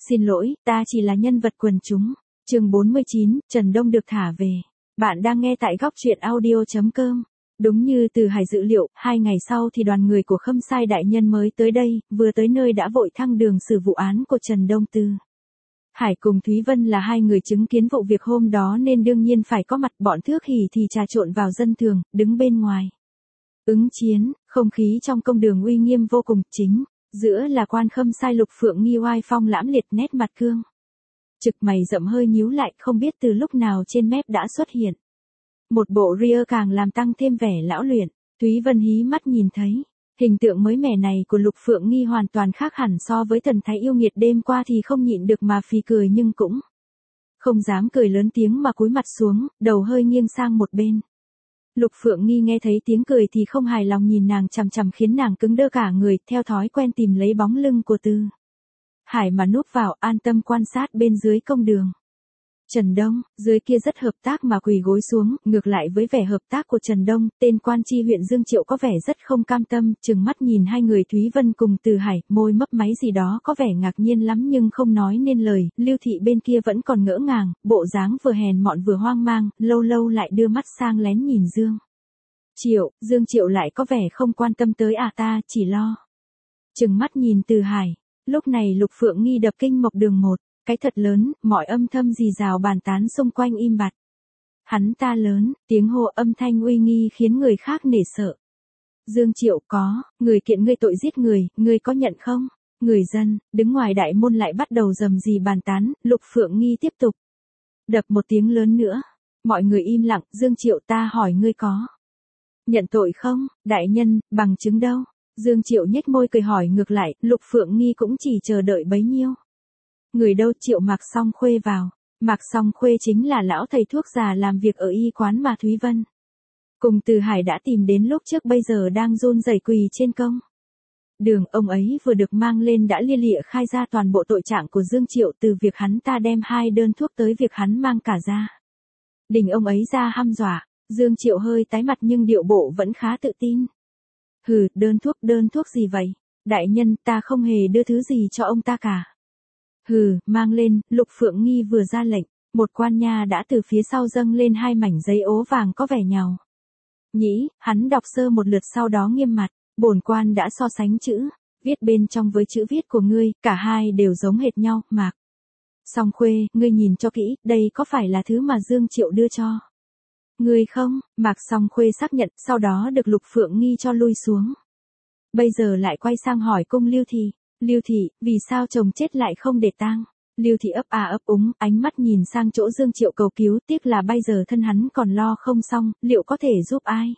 Xin lỗi, ta chỉ là nhân vật quần chúng. Chương 49, Trần Đông được thả về. Bạn đang nghe tại góc truyện audio.com. Đúng như Từ Hải dự liệu, 2 ngày sau thì đoàn người của Khâm Sai đại nhân mới tới đây, vừa tới nơi đã vội thăng đường xử vụ án của Trần Đông. Từ Hải cùng Thúy Vân là 2 người chứng kiến vụ việc hôm đó nên đương nhiên phải có mặt. Bọn Thước Hỉ thì trà trộn vào dân thường, đứng bên ngoài. Ứng chiến, không khí trong công đường uy nghiêm vô cùng. Chính giữa là quan Khâm Sai Lục Phượng Nghi oai phong lãm liệt, nét mặt cương trực, mày rậm hơi nhíu lại, không biết từ lúc nào trên mép đã xuất hiện một bộ ria càng làm tăng thêm vẻ lão luyện. Thúy Vân hí mắt nhìn thấy hình tượng mới mẻ này của Lục Phượng Nghi hoàn toàn khác hẳn so với thần thái yêu nghiệt đêm qua thì không nhịn được mà phì cười, nhưng cũng không dám cười lớn tiếng mà cúi mặt xuống, đầu hơi nghiêng sang một bên. Lục Phượng Nghi nghe thấy tiếng cười thì không hài lòng nhìn nàng chằm chằm, khiến nàng cứng đơ cả người, theo thói quen tìm lấy bóng lưng của Từ Hải mà núp vào, an tâm quan sát bên dưới công đường. Trần Đông, dưới kia rất hợp tác mà quỳ gối xuống, ngược lại với vẻ hợp tác của Trần Đông, tên quan tri huyện Dương Triệu có vẻ rất không cam tâm, trừng mắt nhìn 2 người Thúy Vân cùng Từ Hải, môi mấp máy gì đó có vẻ ngạc nhiên lắm nhưng không nói nên lời. Lưu Thị bên kia vẫn còn ngỡ ngàng, bộ dáng vừa hèn mọn vừa hoang mang, lâu lâu lại đưa mắt sang lén nhìn Dương Triệu lại có vẻ không quan tâm tới ta chỉ lo trừng mắt nhìn Từ Hải. Lúc này Lục Phượng Nghi đập kinh mộc đường một cái thật lớn, mọi âm thầm rì rào bàn tán xung quanh im bặt. Hắn ta lớn, tiếng hô âm thanh uy nghi khiến người khác nể sợ. Dương Triệu, có, người kiện ngươi tội giết người, ngươi có nhận không? Người dân, đứng ngoài đại môn lại bắt đầu rầm rì bàn tán. Lục Phượng Nghi tiếp tục đập một tiếng lớn nữa. Mọi người im lặng. Dương Triệu, ta hỏi ngươi có nhận tội không? Đại nhân, bằng chứng đâu? Dương Triệu nhếch môi cười hỏi ngược lại. Lục Phượng Nghi cũng chỉ chờ đợi bấy nhiêu. Người đâu? Triệu Mạc Song Khuê vào. Mạc Song Khuê chính là lão thầy thuốc già làm việc ở y quán mà Thúy Vân cùng Từ Hải đã tìm đến lúc trước, bây giờ đang run rẩy quỳ trên công đường. Ông ấy vừa được mang lên đã lia lịa khai ra toàn bộ tội trạng của Dương Triệu, từ việc hắn ta đem 2 đơn thuốc tới việc hắn mang cả gia đình ông ấy ra hăm dọa. Dương Triệu hơi tái mặt nhưng điệu bộ vẫn khá tự tin. Hừ, đơn thuốc gì vậy? Đại nhân, ta không hề đưa thứ gì cho ông ta cả. Hừ, mang lên. Lục Phượng Nghi vừa ra lệnh, một quan nha đã từ phía sau dâng lên 2 mảnh giấy ố vàng có vẻ nhàu nhĩ. Hắn đọc sơ một lượt sau đó nghiêm mặt. Bổn quan đã so sánh chữ viết bên trong với chữ viết của ngươi, cả hai đều giống hệt nhau. Mạc Song Khuê, ngươi nhìn cho kỹ, đây có phải là thứ mà Dương Triệu đưa cho ngươi không? Mạc Song Khuê xác nhận, sau đó được Lục Phượng Nghi cho lui xuống. Bây giờ lại quay sang hỏi cung Lưu Thị. Lưu Thị, vì sao chồng chết lại không để tang? Lưu Thị ấp ấp úng, ánh mắt nhìn sang chỗ Dương Triệu cầu cứu, tiếc là bây giờ thân hắn còn lo không xong, liệu có thể giúp ai?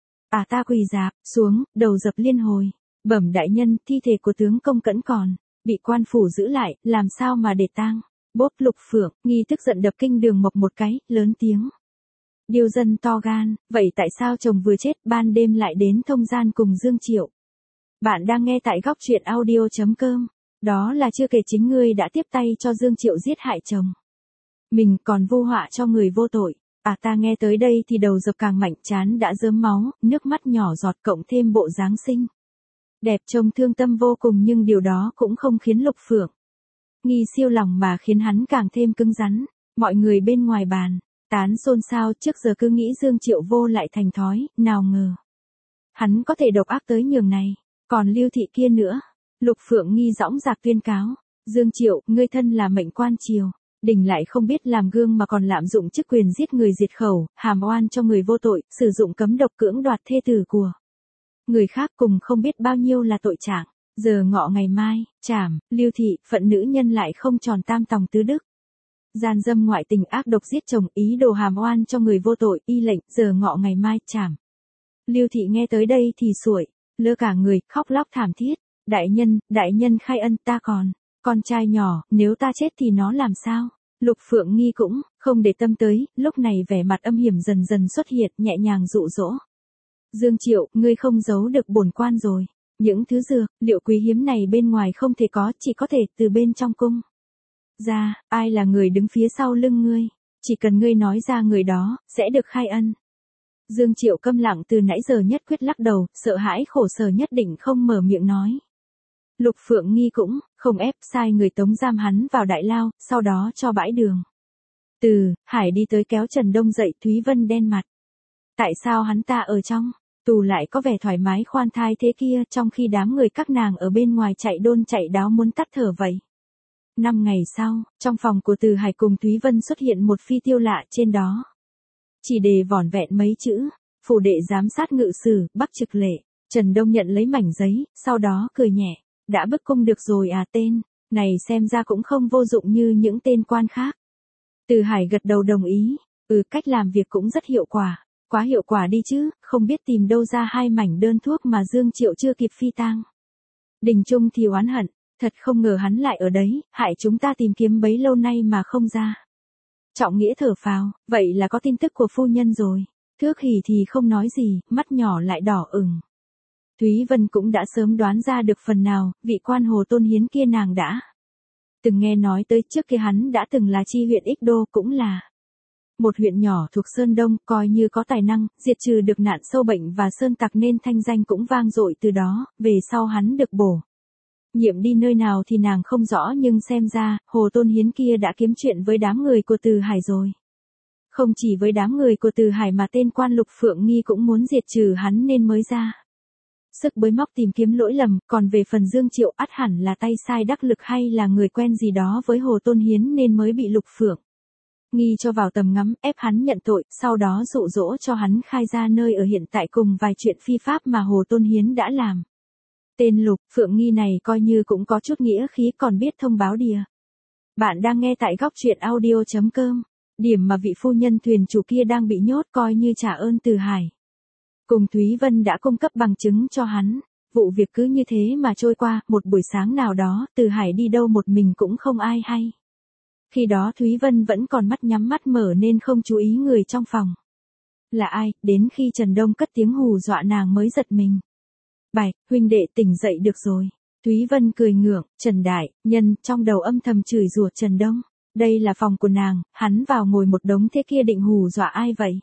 Ta quỳ rạp xuống, đầu dập liên hồi. Bẩm đại nhân, thi thể của tướng công Cẩn còn bị quan phủ giữ lại, làm sao mà để tang? Bốp. Lục Phượng Nghi tức giận đập kinh đường mộc một cái, lớn tiếng. Điêu dân to gan, vậy tại sao chồng vừa chết ban đêm lại đến thông gian cùng Dương Triệu? Bạn đang nghe tại góc truyện audio.com. Đó là chưa kể chính ngươi đã tiếp tay cho Dương Triệu giết hại chồng mình, còn vu họa cho người vô tội. Ta nghe tới đây thì đầu dập càng mạnh, trán đã rớm máu, nước mắt nhỏ giọt, cộng thêm bộ dáng xinh đẹp trông thương tâm vô cùng, nhưng điều đó cũng không khiến Lục Phượng Nghi siêu lòng mà khiến hắn càng thêm cứng rắn. Mọi người bên ngoài bàn tán xôn xao, trước giờ cứ nghĩ Dương Triệu vô lại thành thói, nào ngờ hắn có thể độc ác tới nhường này. Còn Lưu Thị kia nữa. Lục Phượng Nghi dõng dạc tuyên cáo. Dương Triệu, ngươi thân là mệnh quan triều đình lại không biết làm gương mà còn lạm dụng chức quyền giết người diệt khẩu, hàm oan cho người vô tội, sử dụng cấm độc cưỡng đoạt thê tử của người khác, cùng không biết bao nhiêu là tội trạng. Giờ ngọ ngày mai, trảm. Lưu Thị, phận nữ nhân lại không tròn tam tòng tứ đức. Gian dâm ngoại tình, ác độc giết chồng, ý đồ hàm oan cho người vô tội, y lệnh, giờ ngọ ngày mai, trảm. Lưu Thị nghe tới đây thì sủi lơ cả người, khóc lóc thảm thiết. Đại nhân khai ân, ta còn con trai nhỏ, nếu ta chết thì nó làm sao? Lục Phượng Nghi cũng không để tâm tới, lúc này vẻ mặt âm hiểm dần dần xuất hiện, nhẹ nhàng dụ dỗ. Dương Triệu, ngươi không giấu được bổn quan rồi. Những thứ dược, liệu quý hiếm này bên ngoài không thể có, chỉ có thể từ bên trong cung ra. Ai là người đứng phía sau lưng ngươi? Chỉ cần ngươi nói ra người đó, sẽ được khai ân. Dương Triệu câm lặng từ nãy giờ, nhất quyết lắc đầu, sợ hãi khổ sở nhất định không mở miệng nói. Lục Phượng Nghi cũng Không ép, sai người tống giam hắn vào đại lao, sau đó cho bãi đường. Từ Hải đi tới kéo Trần Đông dậy, Thúy Vân đen mặt. Tại sao hắn ta ở trong tù lại có vẻ thoải mái khoan thai thế kia, trong khi đám người các nàng ở bên ngoài chạy đôn chạy đáo muốn tắt thở vậy? 5 ngày sau, trong phòng của Từ Hải cùng Thúy Vân xuất hiện một phi tiêu lạ, trên đó chỉ đề vỏn vẹn mấy chữ: phủ đệ giám sát ngự sử, Bắc Trực Lệ. Trần Đông nhận lấy mảnh giấy, sau đó cười nhẹ. Đã bức cung được rồi à, tên này xem ra cũng không vô dụng như những tên quan khác. Từ Hải gật đầu đồng ý. Cách làm việc cũng rất hiệu quả. Quá hiệu quả đi chứ, không biết tìm đâu ra 2 mảnh đơn thuốc mà Dương Triệu chưa kịp phi tang. Đình Trung thì oán hận, thật không ngờ hắn lại ở đấy, hại chúng ta tìm kiếm bấy lâu nay mà không ra. Trọng Nghĩa thở phào, vậy là có tin tức của phu nhân rồi. Thước Hỉ thì không nói gì, mắt nhỏ lại đỏ ửng. Thúy Vân cũng đã sớm đoán ra được phần nào, vị quan Hồ Tôn Hiến kia nàng đã từng nghe nói tới, trước kia hắn đã từng là chi huyện Ích Đô, cũng là một huyện nhỏ thuộc Sơn Đông, coi như có tài năng, diệt trừ được nạn sâu bệnh và sơn tặc nên thanh danh cũng vang dội từ đó, về sau hắn được bổ nhiệm đi nơi nào thì nàng không rõ, nhưng xem ra, Hồ Tôn Hiến kia đã kiếm chuyện với đám người của Từ Hải rồi. Không chỉ với đám người của Từ Hải mà tên quan Lục Phượng Nghi cũng muốn diệt trừ hắn nên mới ra sức bới móc tìm kiếm lỗi lầm, còn về phần Dương Triệu ắt hẳn là tay sai đắc lực hay là người quen gì đó với Hồ Tôn Hiến nên mới bị Lục Phượng Nghi cho vào tầm ngắm, ép hắn nhận tội, sau đó dụ dỗ cho hắn khai ra nơi ở hiện tại cùng vài chuyện phi pháp mà Hồ Tôn Hiến đã làm. Tên Lục Phượng Nghi này coi như cũng có chút nghĩa khí, còn biết thông báo đìa. Bạn đang nghe tại góc truyện audio.com. Điểm mà vị phu nhân thuyền chủ kia đang bị nhốt coi như trả ơn Từ Hải. Cùng Thúy Vân đã cung cấp bằng chứng cho hắn. Vụ việc cứ như thế mà trôi qua, một buổi sáng nào đó, Từ Hải đi đâu một mình cũng không ai hay. Khi đó Thúy Vân vẫn còn mắt nhắm mắt mở nên không chú ý người trong phòng. Là ai, đến khi Trần Đông cất tiếng hù dọa nàng mới giật mình. Bạch, huynh đệ tỉnh dậy được rồi. Thúy Vân cười ngượng, Trần Đại Nhân trong đầu âm thầm chửi rủa Trần Đông. Đây là phòng của nàng, hắn vào ngồi một đống thế kia định hù dọa ai vậy?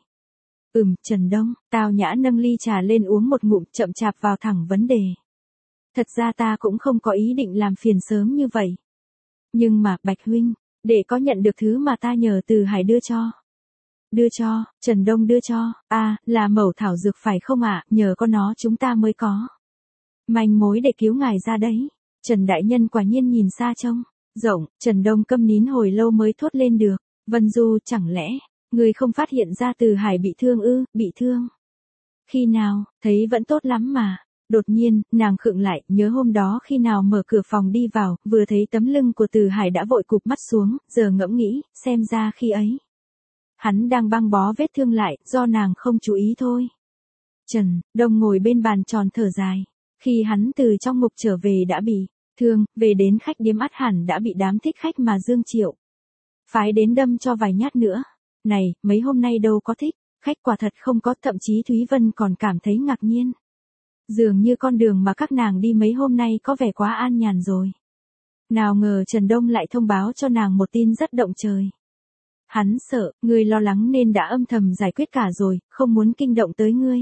Trần Đông, Tào Nhã nâng ly trà lên uống một ngụm, chậm chạp vào thẳng vấn đề. Thật ra ta cũng không có ý định làm phiền sớm như vậy. Nhưng mà, Bạch huynh, để có nhận được thứ mà ta nhờ Từ Hải đưa cho. Đưa cho, Trần Đông đưa cho, là mẩu thảo dược phải không ạ, nhờ có nó chúng ta mới có manh mối để cứu ngài ra đấy. Trần Đại Nhân quả nhiên nhìn xa trông rộng, Trần Đông câm nín hồi lâu mới thốt lên được. Vân Du, chẳng lẽ người không phát hiện ra Từ Hải bị thương ư? Bị thương? Khi nào, thấy vẫn tốt lắm mà. Đột nhiên, nàng khựng lại, nhớ hôm đó khi nào mở cửa phòng đi vào, vừa thấy tấm lưng của Từ Hải đã vội cụp mắt xuống, giờ ngẫm nghĩ, xem ra khi ấy hắn đang băng bó vết thương lại, do nàng không chú ý thôi. Trần Đông ngồi bên bàn tròn thở dài. Khi hắn từ trong ngục trở về đã bị thương, về đến khách điếm ắt hẳn đã bị đám thích khách mà Dương Triệu phái đến đâm cho vài nhát nữa. Này, mấy hôm nay đâu có thích khách, quả thật không có, thậm chí Thúy Vân còn cảm thấy ngạc nhiên. Dường như con đường mà các nàng đi mấy hôm nay có vẻ quá an nhàn rồi. Nào ngờ Trần Đông lại thông báo cho nàng một tin rất động trời. Hắn sợ, ngươi lo lắng nên đã âm thầm giải quyết cả rồi, không muốn kinh động tới ngươi.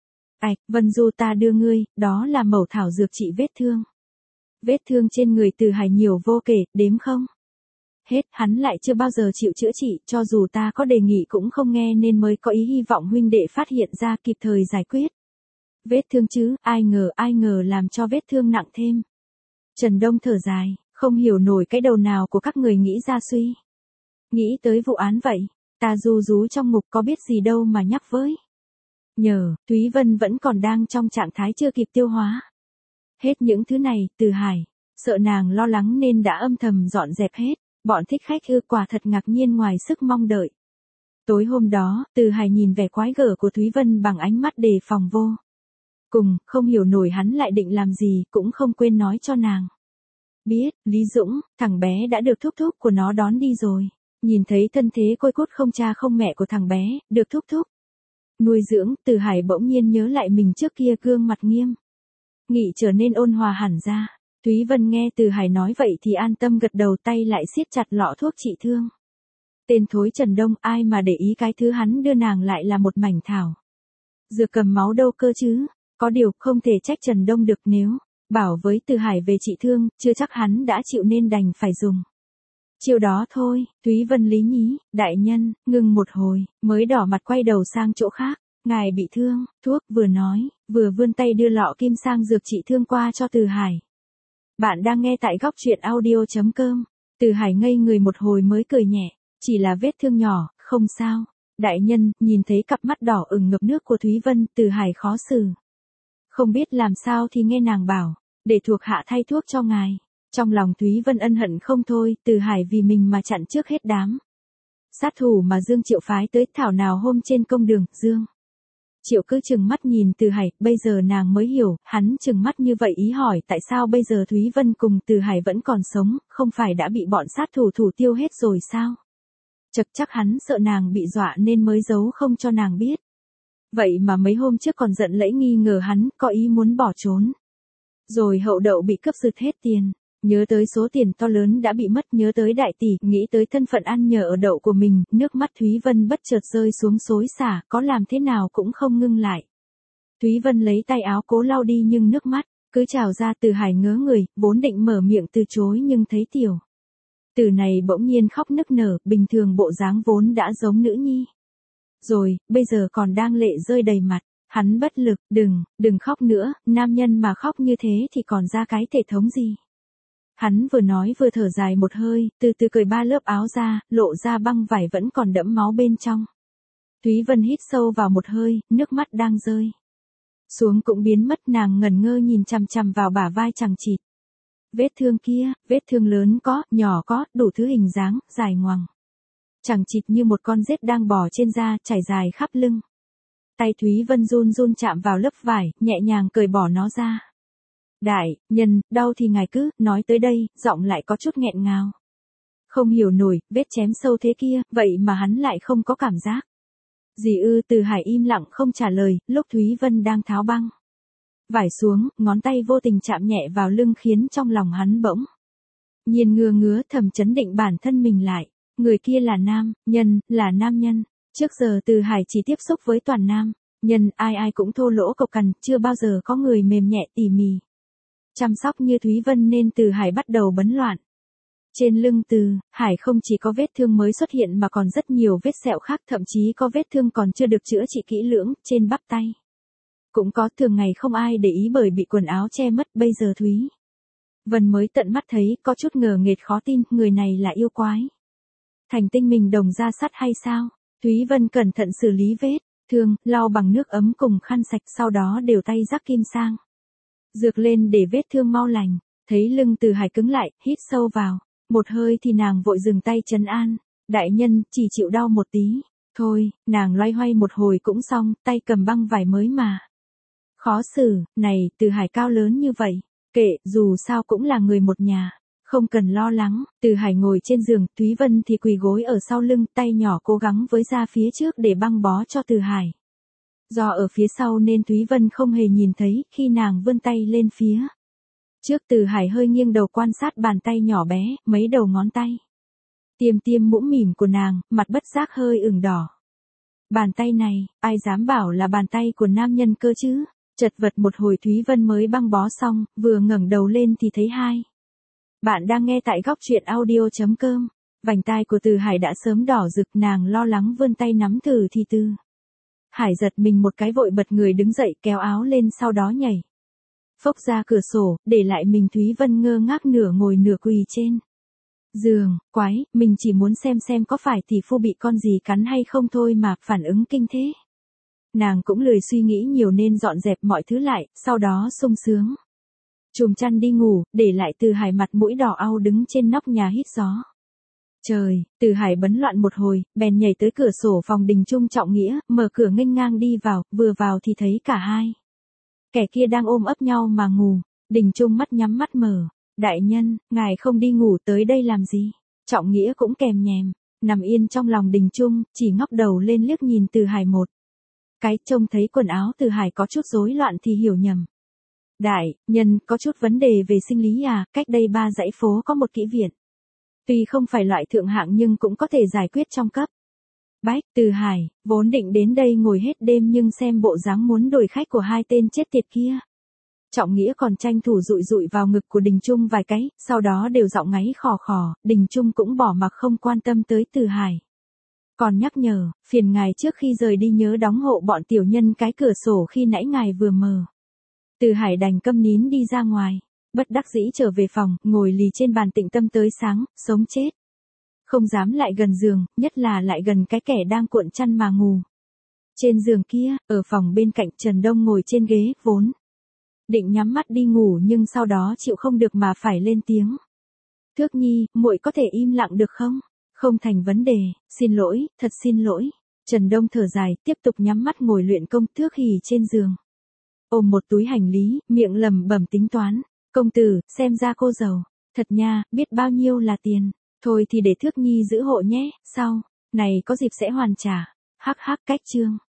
Vân Du, ta đưa ngươi, đó là mẩu thảo dược trị vết thương. Vết thương trên người Từ Hải nhiều vô kể, đếm không hết, hắn lại chưa bao giờ chịu chữa trị, cho dù ta có đề nghị cũng không nghe nên mới có ý hy vọng huynh đệ phát hiện ra kịp thời giải quyết vết thương chứ, ai ngờ làm cho vết thương nặng thêm. Trần Đông thở dài, không hiểu nổi cái đầu nào của các người nghĩ ra suy nghĩ tới vụ án vậy. Ta ru rú trong ngục có biết gì đâu mà nhắc với. Nhờ, Thúy Vân vẫn còn đang trong trạng thái chưa kịp tiêu hóa hết những thứ này. Từ Hải sợ nàng lo lắng nên đã âm thầm dọn dẹp hết. Bọn thích khách quả thật ngạc nhiên ngoài sức mong đợi. Tối hôm đó, Từ Hải nhìn vẻ quái gở của Thúy Vân bằng ánh mắt đề phòng vô cùng, không hiểu nổi hắn lại định làm gì, cũng không quên nói cho nàng biết. Lý Dũng, thằng bé đã được thúc thúc của nó đón đi rồi. Nhìn thấy thân thế côi cút không cha không mẹ của thằng bé, được thúc thúc nuôi dưỡng, Từ Hải bỗng nhiên nhớ lại mình trước kia gương mặt nghiêm nghị trở nên ôn hòa hẳn ra. Thúy Vân nghe Từ Hải nói vậy thì an tâm gật đầu, tay lại siết chặt lọ thuốc trị thương. Tên thối Trần Đông, ai mà để ý cái thứ hắn đưa nàng lại là một mảnh thảo dược cầm máu đâu cơ chứ. Có điều không thể trách Trần Đông được, nếu Bảo với Từ Hải về trị thương, chưa chắc hắn đã chịu nên đành phải dùng. Chiều đó thôi, Thúy Vân lý nhí, đại nhân, ngừng một hồi, mới đỏ mặt quay đầu sang chỗ khác. Ngài bị thương, thuốc, vừa nói, vừa vươn tay đưa lọ kim sang dược trị thương qua cho Từ Hải. Bạn đang nghe tại góc truyện audio.com. Từ Hải ngây người một hồi mới cười nhẹ, chỉ là vết thương nhỏ, không sao. Đại nhân, nhìn thấy cặp mắt đỏ ửng ngập nước của Thúy Vân, Từ Hải khó xử. Không biết làm sao thì nghe nàng bảo, để thuộc hạ thay thuốc cho ngài. Trong lòng Thúy Vân ân hận không thôi, Từ Hải vì mình mà chặn trước hết đám sát thủ mà Dương Triệu phái tới, thảo nào hôm trên công đường, Dương Triệu cứ chừng mắt nhìn Từ Hải, bây giờ nàng mới hiểu, hắn chừng mắt như vậy ý hỏi tại sao bây giờ Thúy Vân cùng Từ Hải vẫn còn sống, không phải đã bị bọn sát thủ thủ tiêu hết rồi sao? Chắc hắn sợ nàng bị dọa nên mới giấu không cho nàng biết. Vậy mà mấy hôm trước còn giận lẫy nghi ngờ hắn có ý muốn bỏ trốn. Rồi hậu đậu bị cướp giật hết tiền. Nhớ tới số tiền to lớn đã bị mất, nhớ tới đại tỷ, nghĩ tới thân phận ăn nhờ ở đậu của mình, nước mắt Thúy Vân bất chợt rơi xuống xối xả, có làm thế nào cũng không ngưng lại. Thúy Vân lấy tay áo cố lau đi nhưng nước mắt cứ trào ra. Từ Hải ngớ người, vốn định mở miệng từ chối nhưng thấy Tiểu Tử này bỗng nhiên khóc nức nở, bình thường bộ dáng vốn đã giống nữ nhi. Rồi, bây giờ còn đang lệ rơi đầy mặt. Hắn bất lực, đừng khóc nữa, nam nhân mà khóc như thế thì còn ra cái thể thống gì. Hắn vừa nói vừa thở dài một hơi, từ từ cởi 3 lớp áo ra, lộ ra băng vải vẫn còn đẫm máu bên trong. Thúy Vân hít sâu vào một hơi, nước mắt đang rơi xuống cũng biến mất, nàng ngẩn ngơ nhìn chằm chằm vào bả vai chằng chịt. Vết thương kia, vết thương lớn có, nhỏ có, đủ thứ hình dáng, dài ngoằng. Chằng chịt như một con rết đang bò trên da, trải dài khắp lưng. Tay Thúy Vân run run chạm vào lớp vải, nhẹ nhàng cởi bỏ nó ra. Đại nhân, đau thì ngài cứ, nói tới đây, giọng lại có chút nghẹn ngào. Không hiểu nổi, vết chém sâu thế kia, vậy mà hắn lại không có cảm giác. Gì ư? Từ Hải im lặng không trả lời, lúc Thúy Vân đang tháo băng vải xuống, ngón tay vô tình chạm nhẹ vào lưng khiến trong lòng hắn bỗng nhiên ngứa thầm chấn định bản thân mình lại. Người kia là nam nhân. Trước giờ Từ Hải chỉ tiếp xúc với toàn nam nhân, ai cũng thô lỗ cộc cằn, chưa bao giờ có người mềm nhẹ tỉ mỉ chăm sóc như Thúy Vân nên Từ Hải bắt đầu bấn loạn. Trên lưng Từ Hải không chỉ có vết thương mới xuất hiện mà còn rất nhiều vết sẹo khác, thậm chí có vết thương còn chưa được chữa trị kỹ lưỡng, trên bắp tay. Cũng có, thường ngày không ai để ý bởi bị quần áo che mất, bây giờ Thúy Vân mới tận mắt thấy, có chút ngờ nghệch khó tin, người này là yêu quái. Thành tinh mình đồng ra sắt hay sao? Thúy Vân cẩn thận xử lý vết thương, lau bằng nước ấm cùng khăn sạch, sau đó đều tay rắc kim sang dược lên để vết thương mau lành. Thấy lưng Từ Hải cứng lại, hít sâu vào một hơi thì nàng vội dừng tay trấn an. Đại nhân, chỉ chịu đau một tí thôi. Nàng loay hoay một hồi cũng xong, tay cầm băng vải mới mà khó xử. Này, Từ Hải cao lớn như vậy, kệ, dù sao cũng là người một nhà, không cần lo lắng. Từ Hải ngồi trên giường, Thúy Vân thì quỳ gối ở sau lưng, tay nhỏ cố gắng với ra phía trước để băng bó cho Từ Hải. Do ở phía sau nên Thúy Vân không hề nhìn thấy, khi nàng vươn tay lên phía trước, Từ Hải hơi nghiêng đầu quan sát bàn tay nhỏ bé, mấy đầu ngón tay tiêm mũm mỉm của nàng, mặt bất giác hơi ửng đỏ. Bàn tay này, ai dám bảo là bàn tay của nam nhân cơ chứ? Chật vật một hồi Thúy Vân mới băng bó xong, vừa ngẩng đầu lên thì thấy hai. Bạn đang nghe tại góc truyện audio.com. Vành tai của Từ Hải đã sớm đỏ rực, nàng lo lắng vươn tay nắm thử thì Từ Hải giật mình một cái, vội bật người đứng dậy kéo áo lên, sau đó nhảy phốc ra cửa sổ, để lại mình Thúy Vân ngơ ngác nửa ngồi nửa quỳ trên giường. Quái, mình chỉ muốn xem có phải tỷ phu bị con gì cắn hay không thôi mà phản ứng kinh thế. Nàng cũng lười suy nghĩ nhiều nên dọn dẹp mọi thứ lại, sau đó sung sướng chùm chăn đi ngủ, để lại Từ Hải mặt mũi đỏ au đứng trên nóc nhà hít gió. Trời, Từ Hải bấn loạn một hồi, bèn nhảy tới cửa sổ phòng Đình Trung trọng nghĩa, mở cửa nghênh ngang đi vào, vừa vào thì thấy cả hai kẻ kia đang ôm ấp nhau mà ngủ. Đình Trung mắt nhắm mắt mở. Đại nhân, ngài không đi ngủ tới đây làm gì? Trọng nghĩa cũng kèm nhèm, nằm yên trong lòng Đình Trung, chỉ ngóc đầu lên liếc nhìn Từ Hải một cái, trông thấy quần áo Từ Hải có chút rối loạn thì hiểu nhầm. Đại nhân, có chút vấn đề về sinh lý à? Cách đây 3 dãy phố có một kỹ viện. Tuy không phải loại thượng hạng nhưng cũng có thể giải quyết trong cấp bách. Từ Hải vốn định đến đây ngồi hết đêm nhưng xem bộ dáng muốn đổi khách của hai tên chết tiệt kia, Trọng Nghĩa còn tranh thủ dụi dụi vào ngực của Đình Trung vài cái, sau đó đều giọng ngáy khò khò, Đình Trung cũng bỏ mặc không quan tâm tới Từ Hải. Còn nhắc nhở, phiền ngài trước khi rời đi nhớ đóng hộ bọn tiểu nhân cái cửa sổ khi nãy ngài vừa mở. Từ Hải đành câm nín đi ra ngoài, bất đắc dĩ trở về phòng, ngồi lì trên bàn tịnh tâm tới sáng, sống chết. Không dám lại gần giường, nhất là lại gần cái kẻ đang cuộn chăn mà ngủ. Trên giường kia, ở phòng bên cạnh Trần Đông ngồi trên ghế, vốn định nhắm mắt đi ngủ nhưng sau đó chịu không được mà phải lên tiếng. Thước Nhi, muội có thể im lặng được không? Không thành vấn đề, xin lỗi, thật xin lỗi. Trần Đông thở dài, tiếp tục nhắm mắt ngồi luyện công. Thước Hỉ trên giường, ôm một túi hành lý, miệng lẩm bẩm tính toán. Công tử, xem ra cô giàu, thật nha, biết bao nhiêu là tiền. Thôi thì để Thước Nhi giữ hộ nhé, sau này có dịp sẽ hoàn trả. Hắc hắc cách chương.